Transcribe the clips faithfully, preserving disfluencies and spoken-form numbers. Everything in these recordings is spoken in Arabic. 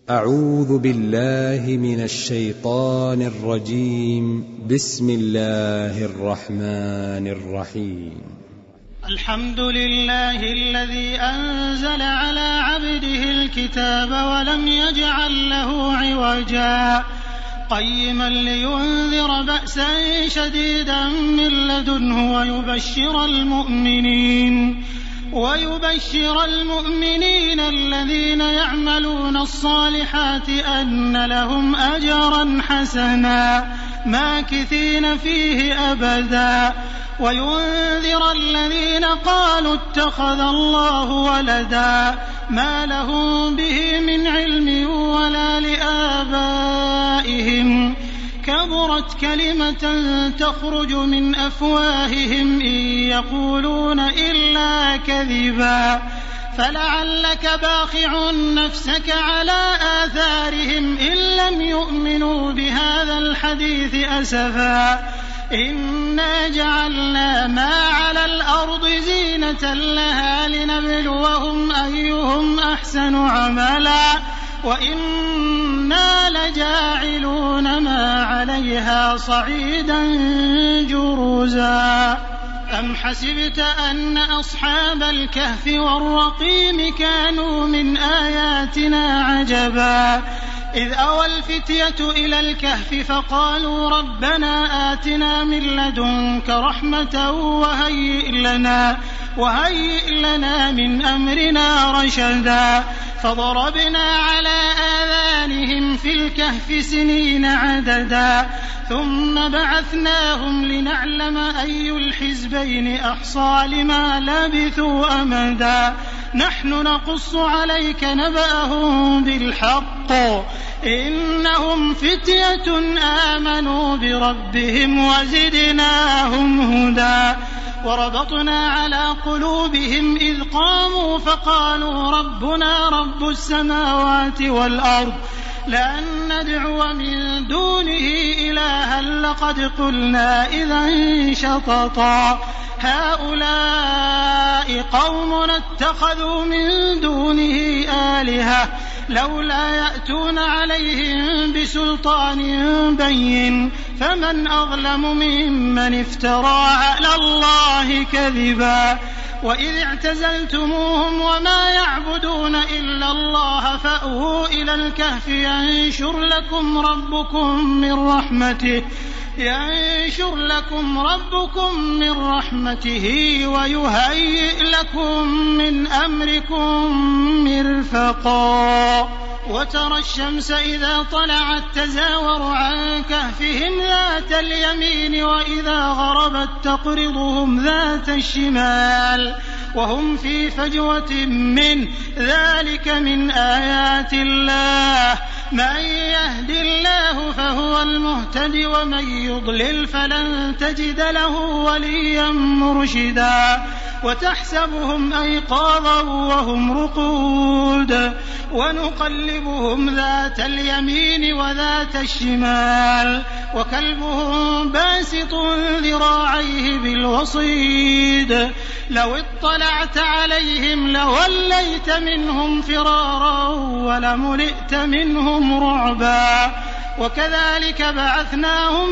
أعوذ بالله من الشيطان الرجيم. بسم الله الرحمن الرحيم. الحمد لله الذي أنزل على عبده الكتاب ولم يجعل له عوجا قيما لينذر بأسا شديدا من لدنه ويبشر المؤمنين ويبشر المؤمنين الذين يعملون الصالحات أن لهم أجرا حسنا ماكثين فيه أبدا وينذر الذين قالوا اتخذ الله ولدا ما لهم به من علم ولا لآبائهم كبرت كلمة تخرج من أفواههم إن يقولون إلا كذبا فلعلك باخع نفسك على آثارهم إن لم يؤمنوا بهذا الحديث أسفا إنا جعلنا ما على الأرض زينة لها لنبلوهم أيهم أحسن عملا وإنا لجاعلون ما عليها صعيدا جرزا أم حسبت أن أصحاب الكهف والرقيم كانوا من آياتنا عجبا إذ أوى الفتية إلى الكهف فقالوا ربنا آتنا من لدنك رحمة وهيئ لنا, وهيئ لنا من أمرنا رشدا فضربنا على آذانهم في الكهف سنين عددا ثم بعثناهم لنعلم أي الحزبين أحصى لما لبثوا أمدا نحن نقص عليك نبأهم بالحق إنهم فتية آمنوا بربهم وزدناهم هدى وربطنا على قلوبهم إذ قاموا فقالوا ربنا رب السماوات والأرض لأن ندعو من دونه إلها لقد قلنا إذا شططا هؤلاء قوم اتخذوا من دونه آلهة لولا يأتون عليهم بسلطان بين فمن أظلم ممن افترى على الله كذبا وإذ اعتزلتموهم وما يعبدون إلا الله فأووا إلى الكهف ينشر لكم ربكم من رحمته ينشر لكم ربكم من رحمته ويهيئ لكم من أمركم مرفقا وترى الشمس إذا طلعت تزاور عن كهفهم ذات اليمين وإذا غربت تقرضهم ذات الشمال وهم في فجوة من ذلك من آيات الله من يهد الله فهو المهتد ومن يضلل فلن تجد له وليا مرشدا وتحسبهم أيقاظا وهم رقود ونقلبهم ذات اليمين وذات الشمال وكلبهم باسط ذراعيه بالوصيد لو اطلعت عليهم لوليت منهم فرارا ولملئت منهم رعبا وكذلك بعثناهم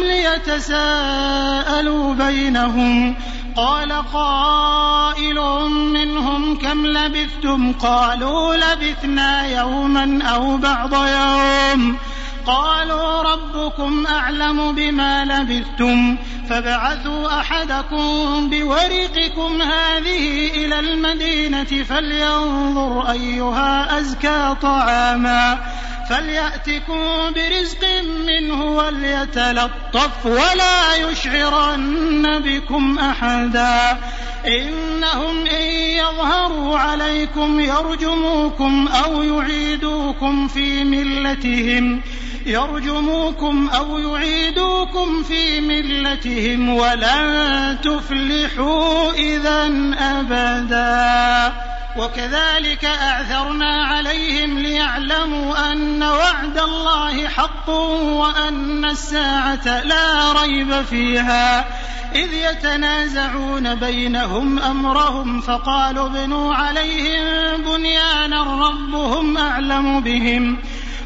ليتساءلوا بينهم قال قائل منهم كم لبثتم قالوا لبثنا يوما أو بعض يوم قالوا ربكم أعلم بما لبثتم فبعثوا أحدكم بورقكم هذه إلى المدينة فلينظر أيها أزكى طعاما فليأتكم برزق منه وليتلطف ولا يشعرن بكم أحدا إنهم إن يظهروا عليكم يرجموكم أو يعيدوكم في ملتهم يرجموكم أو يعيدوكم في ملتهم ولن تفلحوا إذا أبدا وكذلك أعثرنا عليهم ليعلموا أن وعد الله حق وأن الساعة لا ريب فيها إذ يتنازعون بينهم أمرهم فقالوا ابنوا عليهم بنيانا ربهم أعلم بهم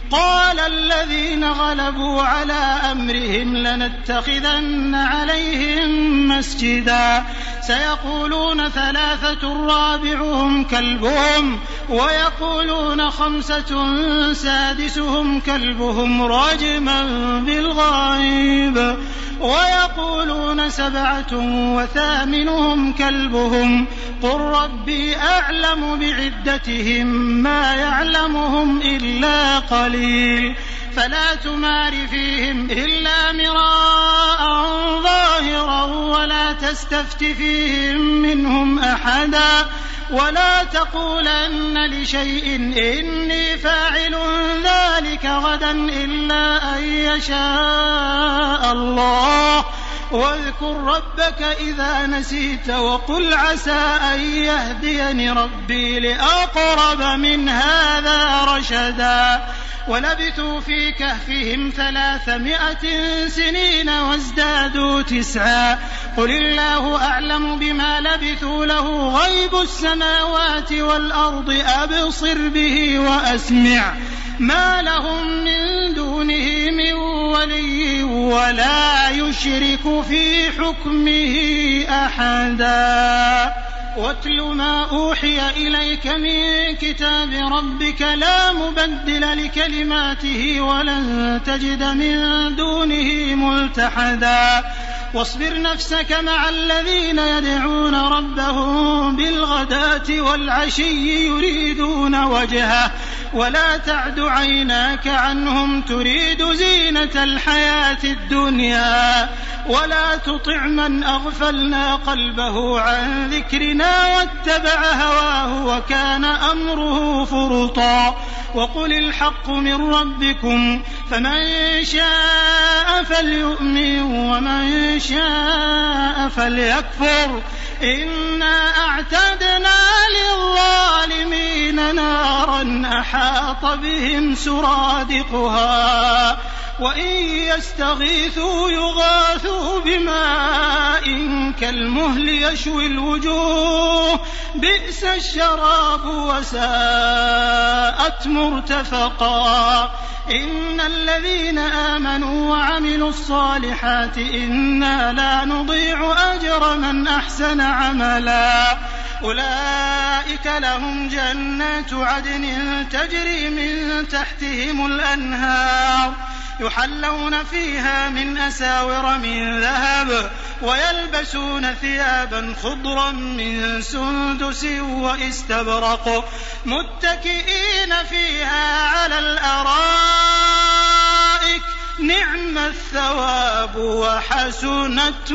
قال الذين غلبوا على أمرهم لنتخذن عليهم مسجدا سيقولون ثلاثة رابعهم كلبهم ويقولون خمسة سادسهم كلبهم رجما بالغيب ويقولون سبعة وثامنهم كلبهم قل ربي أعلم بعدتهم ما يعلمهم إلا قليل فلا تمار فيهم إلا مراء ظاهرا ولا تستفت فيهم منهم أحدا ولا تقولن لشيء إني فاعل ذلك غدا إلا أن يشاء الله واذكر ربك إذا نسيت وقل عسى أن يهديني ربي لأقرب من هذا رشدا ولبثوا في كهفهم ثلاثمائة سنين وازدادوا تسعا قل الله أعلم بما لبثوا له غيب السماوات والأرض أبصر به وأسمع ما لهم من دونه من ولي ولا يشرك في حكمه أحدا واتل ما أوحي إليك من كتاب ربك لا مبدل لكلماته ولن تجد من دونه ملتحدا واصبر نفسك مع الذين يدعون ربهم بالغداة والعشي يريدون وجهه ولا تعد عيناك عنهم تريد زينة الحياة الدنيا ولا تطع من أغفلنا قلبه عن ذكرنا واتبع هواه وكان أمره فرطا وقل الحق من ربكم فمن شاء فليؤمن ومن شاء فليكفر إنا أعتدنا للظالمين نارا أحاط بهم سرادقها وإن يستغيثوا يغاثوا بماء كالمهل يشوي الوجوه بئس الشراب وساءت مرتفقا إن الذين آمنوا وعملوا الصالحات إنا لا نضيع أجر من أحسن عملا أولئك لهم جنات عدن تجري من تحتهم الأنهار يحلون فيها من أساور من ذهب ويلبسون ثيابا خضرا من سندس واستبرق متكئين فيها على الأرائك نعم الثواب وحسنت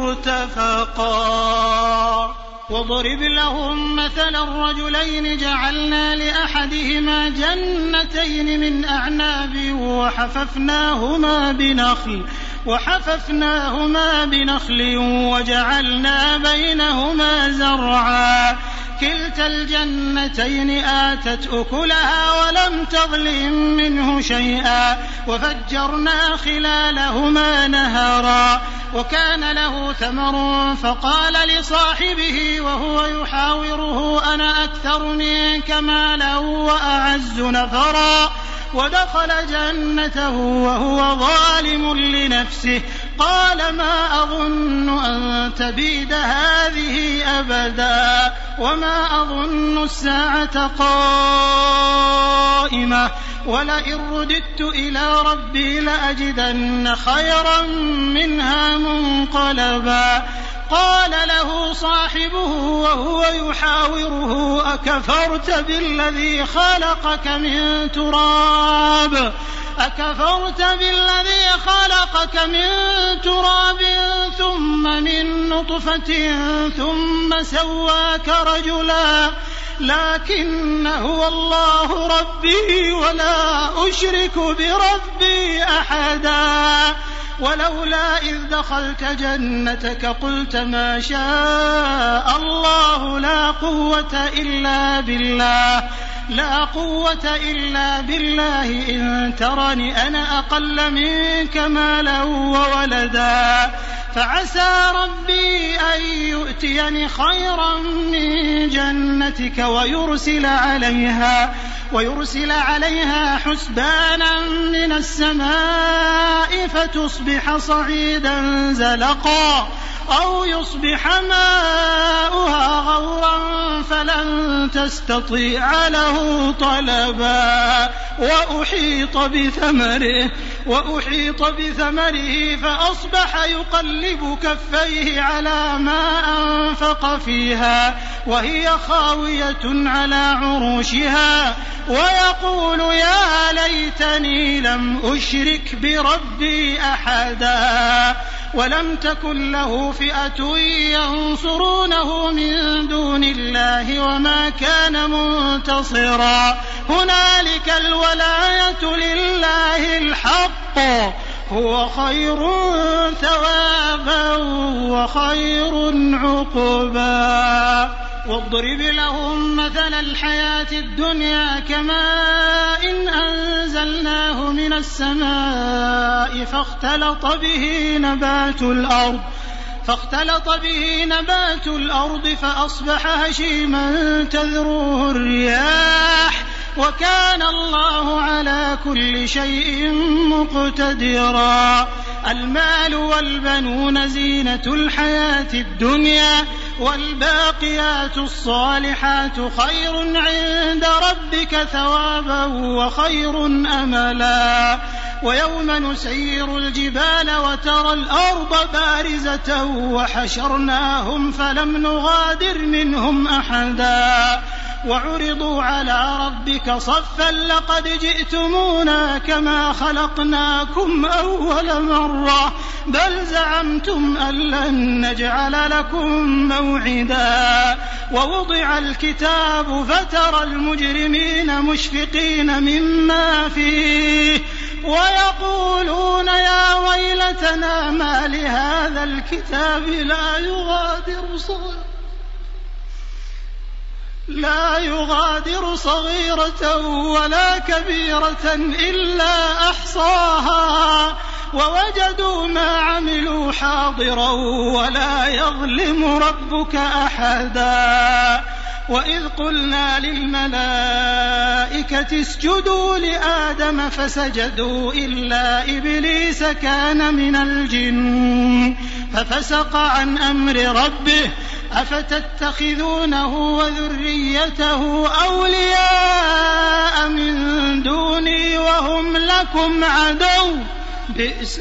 مرتفقا واضرب لهم مثلا الرجلين جعلنا لأحدهما جنتين من أعناب وحففناهما بنخل وحففناهما بنخل وجعلنا بينهما زرعا كلتا الجنتين آتت أكلها ولم تظلم منه شيئا وفجرنا خلالهما نهرا وكان له ثمر فقال لصاحبه وهو يحاوره أنا أكثر منك مالا وأعز نفرا ودخل جنته وهو ظالم لنفسه قال ما أظن أن تبيد هذه أبدا وما أظن الساعة قائمة ولئن رددت إلى ربي لأجدن خيرا منها منقلبا قال له صاحبه وهو يحاوره أكفرت بالذي خلقك من تراب أكفرت بالذي خلقك من تراب ثم من نطفة ثم سواك رجلا لكن هو الله ربي ولا أشرك بربي أحدا ولولا إذ دخلت جنتك قلت ما شاء الله لا قوة إلا بالله لا قوة إلا بالله إن ترني أنا أقل منك مالا وولدا فعسى ربي أن يؤتيني خيرا من جنتك ويرسل عليها ويرسل عليها حسبانا من السماء فتصبح صعيدا زلقا أو يصبح ماؤها غورا فلن تستطيع له طلبا وأحيط بثمره وأحيط بثمره فأصبح يقلب كفيه على ما أنفق فيها وهي خاوية على عروشها ويقول يا ليتني لم أشرك بربي أحدا ولم تكن له فئة ينصرونه من دون الله وما كان منتصرا هنالك الولاية لله الحق هو خير ثوابا وخير عقبا واضرب لهم مثل الحياة الدنيا كماء إن أنزلناه من السماء فاختلط به نبات الأرض فاختلط به نبات الأرض فأصبح هشيما تذروه الرياح وكان الله على كل شيء مقتدرا المال والبنون زينة الحياة الدنيا والباقيات الصالحات خير عند ربك ثوابا وخير أملا ويوم نسير الجبال وترى الأرض بارزة وحشرناهم فلم نغادر منهم أحدا وعرضوا على ربك صفا لقد جئتمونا كما خلقناكم أول مرة بل زعمتم أن لن نجعل لكم موعدا ووضع الكتاب فترى المجرمين مشفقين مما فيه ويقولون يا ويلتنا ما لهذا الكتاب لا يغادر صغيرة لا يغادر صغيرة ولا كبيرة إلا أحصاها ووجدوا ما عملوا حاضرا ولا يظلم ربك أحدا وإذ قلنا للملائكة اسجدوا لآدم فسجدوا إلا إبليس كان من الجن ففسق عن أمر ربه أفتتخذونه وذريته أولياء من دوني وهم لكم عدو بئس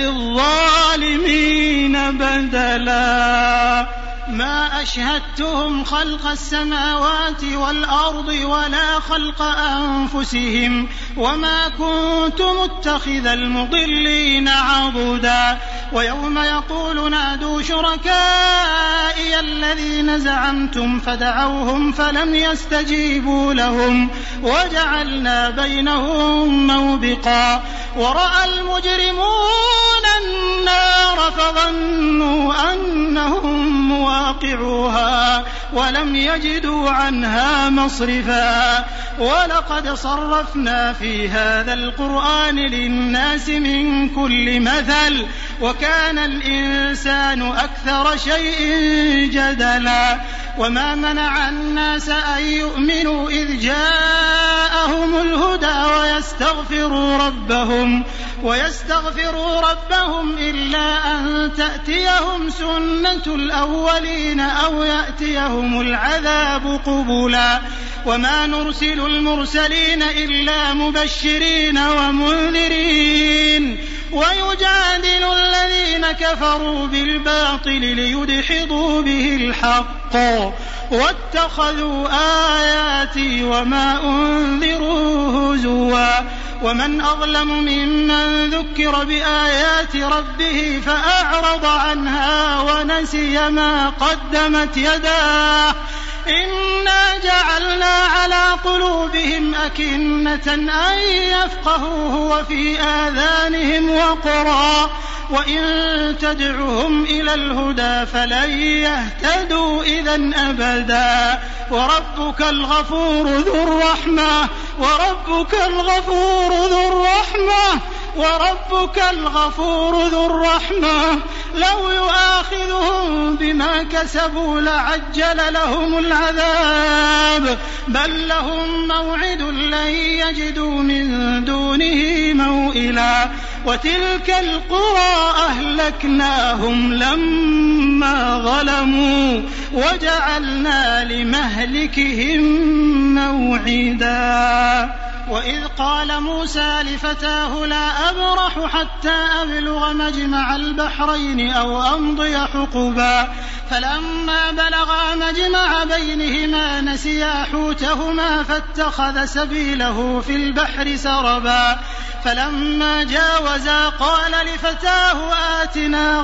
للظالمين بدلا ما أشهدتهم خلق السماوات والأرض ولا خلق أنفسهم وما كنت متخذ المضلين عضدا ويوم يقول نادوا شركائي الذين زعمتم فدعوهم فلم يستجيبوا لهم وجعلنا بينهم موبقا ورأى المجرمون النار فظنوا أنهم مواقعوها ولم يجدوا عنها مصرفا ولقد صرفنا في هذا القرآن للناس من كل مثل وكان الإنسان أكثر شيء جدلا وما منع الناس أن يؤمنوا إذ جاءهم الهدى ويستغفروا ربهم ويستغفروا ربهم إلا أن تأتيهم سنة الأولين أو يأتيهم العذاب قبلا وما نرسل المرسلين إلا مبشرين ومنذرين ويجادل الذين كفروا بالباطل ليدحضوا به الحق واتخذوا آياتي وما أنذروا هزوا ومن أظلم ممن ذكر بآيات ربه فأعرض عنها ونسي ما قدمت يداه إنا جعلنا على قلوبهم أكنة أن يفقهوه وفي آذانهم وقرا وإن تدعهم إلى الهدى فلن يهتدوا إذا أبدا وربك الغفور ذو الرحمة وربك الغفور ذو الرحمة وربك الغفور ذو الرحمة لو يؤاخذهم بما كسبوا لعجل لهم العذاب بل لهم موعد لن يجدوا من دونه موئلا وتلك القرى أهلكناهم لما ظلموا وجعلنا لمهلكهم موعدا وإذ قال موسى لفتاه لا أبرح حتى أبلغ مجمع البحرين أو أمضي حقبا فلما بلغا مجمع بينهما نسيا حوتهما فاتخذ سبيله في البحر سربا فلما جاوزا قال لفتاه آتنا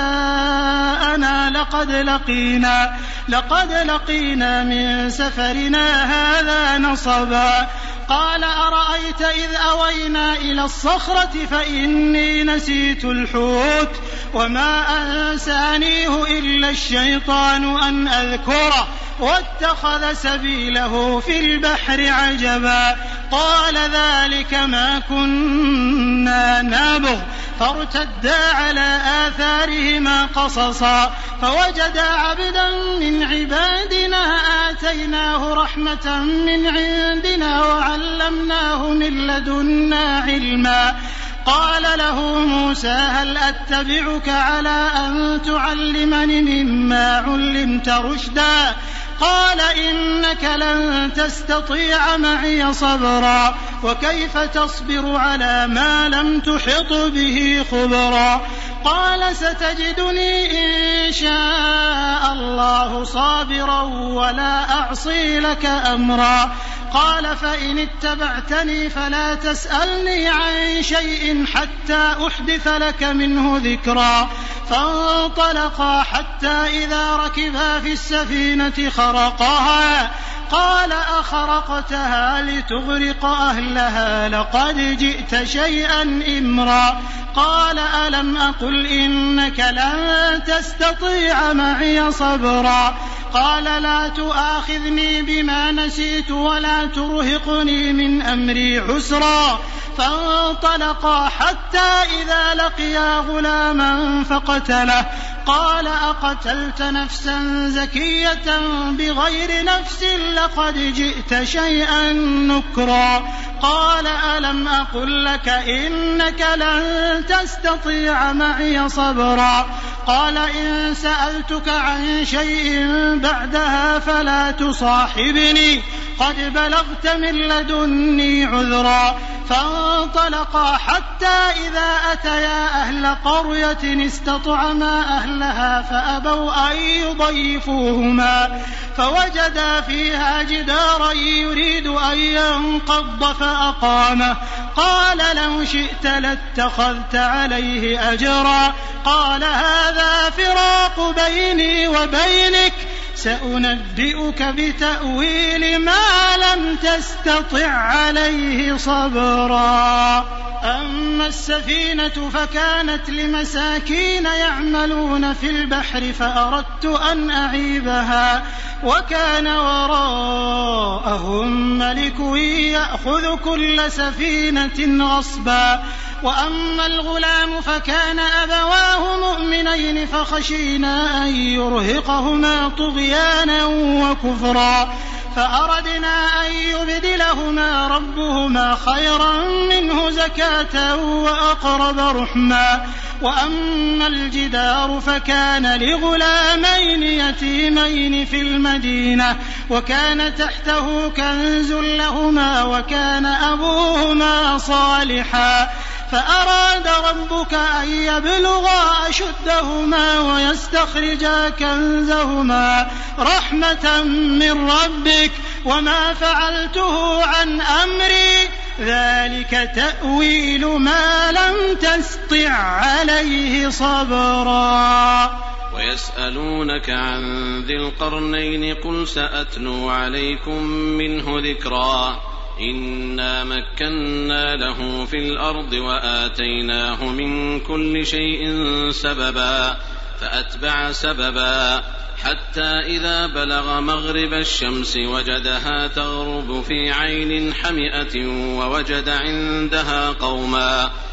غداءنا لقد لقينا لقد لقينا من سفرنا هذا نصبا قال أرأيت إذ أوينا إلى الصخرة فإني نسيت الحوت وما أنسانيه إلا الشيطان أن أذكره واتخذ سبيله في البحر عجبا قال ذلك ما كنا نبغ فارتدا على آثارهما قصصا فوجدا عبدا من عبادنا آتيناه رحمة من عندنا وعلمناه من لدنا علما قال له موسى هل أتبعك على أن تعلمني مما علمت رشدا قال إنك لن تستطيع معي صبرا وكيف تصبر على ما لم تحط به خبرا قال ستجدني إن شاء الله صابرا ولا أعصي لك أمرا قال فإن اتبعتني فلا تسألني عن شيء حتى أحدث لك منه ذكرا فانطلقا حتى إذا ركبا في السفينة خرقها قال أخرقتها لتغرق أهلها لقد جئت شيئا إمرا قال ألم أقل إنك لن تستطيع معي صبرا قال لا تؤاخذني بما نسيت ولا ترهقني من أمري عسرا فانطلقا حتى إذا لقيا غلاما فقتله قال أقتلت نفسا زكية بغير نفس لقد جئت شيئا نكرا قال ألم أقل لك إنك لن تستطيع معي صبرا قال إن سألتك عن شيء بعدها فلا تصاحبني قد بلغت من لدني عذرا فانطلقا حتى إذا أتيا أهل قرية استطعما أهلها فأبوا أن يضيفوهما فوجدا فيها جدارا يريد أن ينقض فأقامه قال لو شئت لاتخذت عليه أجرا قال هذا فراق بيني وبينك سأنبئك بتأويل ما لم تستطع عليه صبرا أما السفينة فكانت لمساكين يعملون في البحر فأردت أن أعيبها وكان وراءهم ملك يأخذ كل سفينة غصبا وأما الغلام فكان أبواه مؤمنين فخشينا أن يرهقهما طغيانا وكفرا فأردنا أن يبدلهما ربهما خيرا منه زكاة وأقرب رحما وأما الجدار فكان لغلامين يتيمين في المدينة وكان تحته كنز لهما وكان أبوهما صالحا فأراد ربك أن يبلغا أشدهما ويستخرجا كنزهما رحمة من ربك وما فعلته عن أمري ذلك تأويل ما لم تستطع عليه صبرا ويسألونك عن ذي القرنين قل سأتلو عليكم منه ذكرا إنا مكنا له في الأرض وآتيناه من كل شيء سببا فأتبع سببا حتى إذا بلغ مغرب الشمس وجدها تغرب في عين حمئة ووجد عندها قوما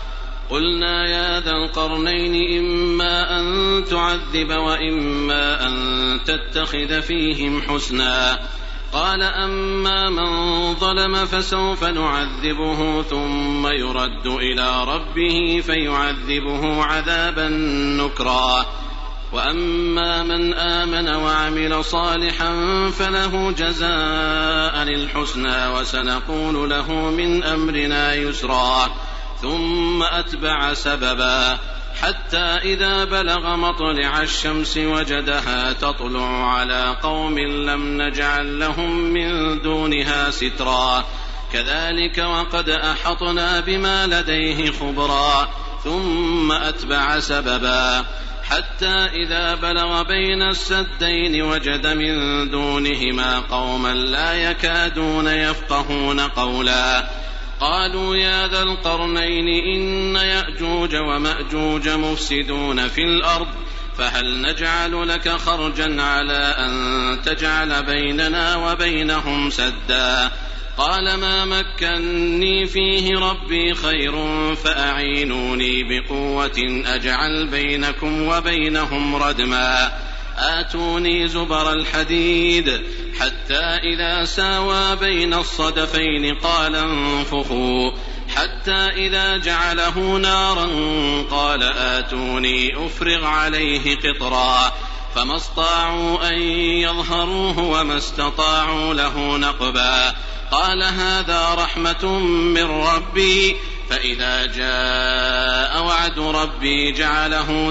قلنا يا ذا القرنين إما أن تعذب وإما أن تتخذ فيهم حسنا قال أما من ظلم فسوف نعذبه ثم يرد إلى ربه فيعذبه عذابا نكرا وأما من آمن وعمل صالحا فله جزاء الحسنى وسنقول له من أمرنا يسرا ثم أتبع سببا حتى إذا بلغ مطلع الشمس وجدها تطلع على قوم لم نجعل لهم من دونها سترا كذلك وقد أحطنا بما لديه خبرا ثم أتبع سببا حتى إذا بلغ بين السدين وجد من دونهما قوما لا يكادون يفقهون قولا قالوا يا ذا القرنين إن يأجوج ومأجوج مفسدون في الأرض فهل نجعل لك خرجا على أن تجعل بيننا وبينهم سدا قال ما مكني فيه ربي خير فأعينوني بقوة أجعل بينكم وبينهم ردما آتوني زبر الحديد حتى إذا ساوى بين الصدفين قال انفخوا حتى إذا جعله نارا قال آتوني أفرغ عليه قطرا فما استطاعوا أن يظهروه وما استطاعوا له نقبا قال هذا رحمة من ربي فإذا جاء وعد ربي جعله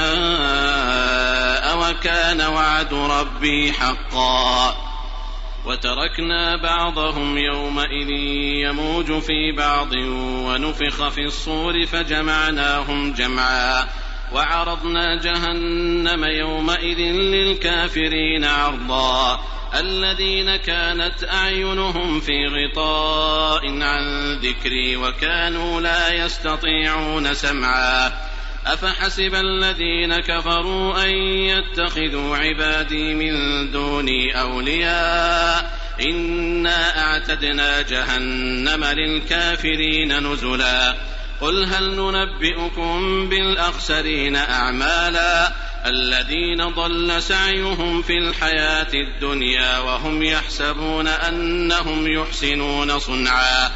دكاء وكان وعد ربي حقا وتركنا بعضهم يومئذ يموج في بعض ونفخ في الصور فجمعناهم جمعا وعرضنا جهنم يومئذ للكافرين عرضا الذين كانت أعينهم في غطاء عن ذكري وكانوا لا يستطيعون سمعا أفحسب الذين كفروا أن يتخذوا عبادي من دوني أولياء إنا أعتدنا جهنم للكافرين نزلا قل هل ننبئكم بالأخسرين أعمالا الذين ضل سعيهم في الحياة الدنيا وهم يحسبون أنهم يحسنون صنعا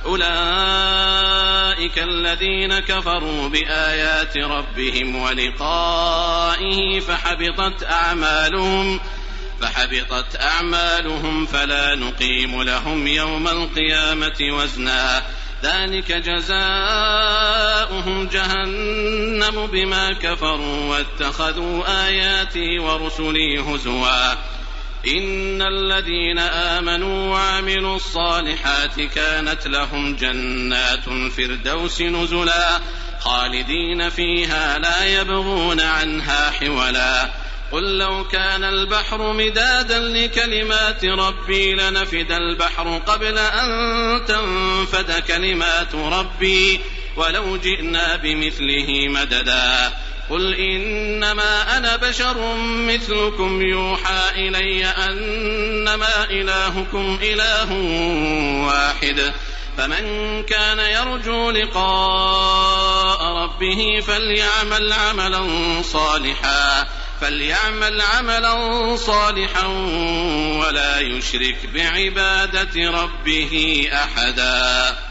أولئك الذين كفروا بآيات ربهم ولقائه فحبطت أعمالهم فحبطت أعمالهم فلا نقيم لهم يوم القيامة وزنا ذلك جزاؤهم جهنم بما كفروا واتخذوا آياتي ورسلي هزوا إن الذين آمنوا وعملوا الصالحات كانت لهم جنات الفردوس نزلا خالدين فيها لا يبغون عنها حولا قل لو كان البحر مدادا لكلمات ربي لنفد البحر قبل أن تنفد كلمات ربي ولو جئنا بمثله مددا قل إنما أنا بشر مثلكم يوحى إلي أنما إلهكم إله واحد فمن كان يرجو لقاء ربه فليعمل عملا صالحا فليعمل عملا صالحا ولا يشرك بعبادة ربه أحدا.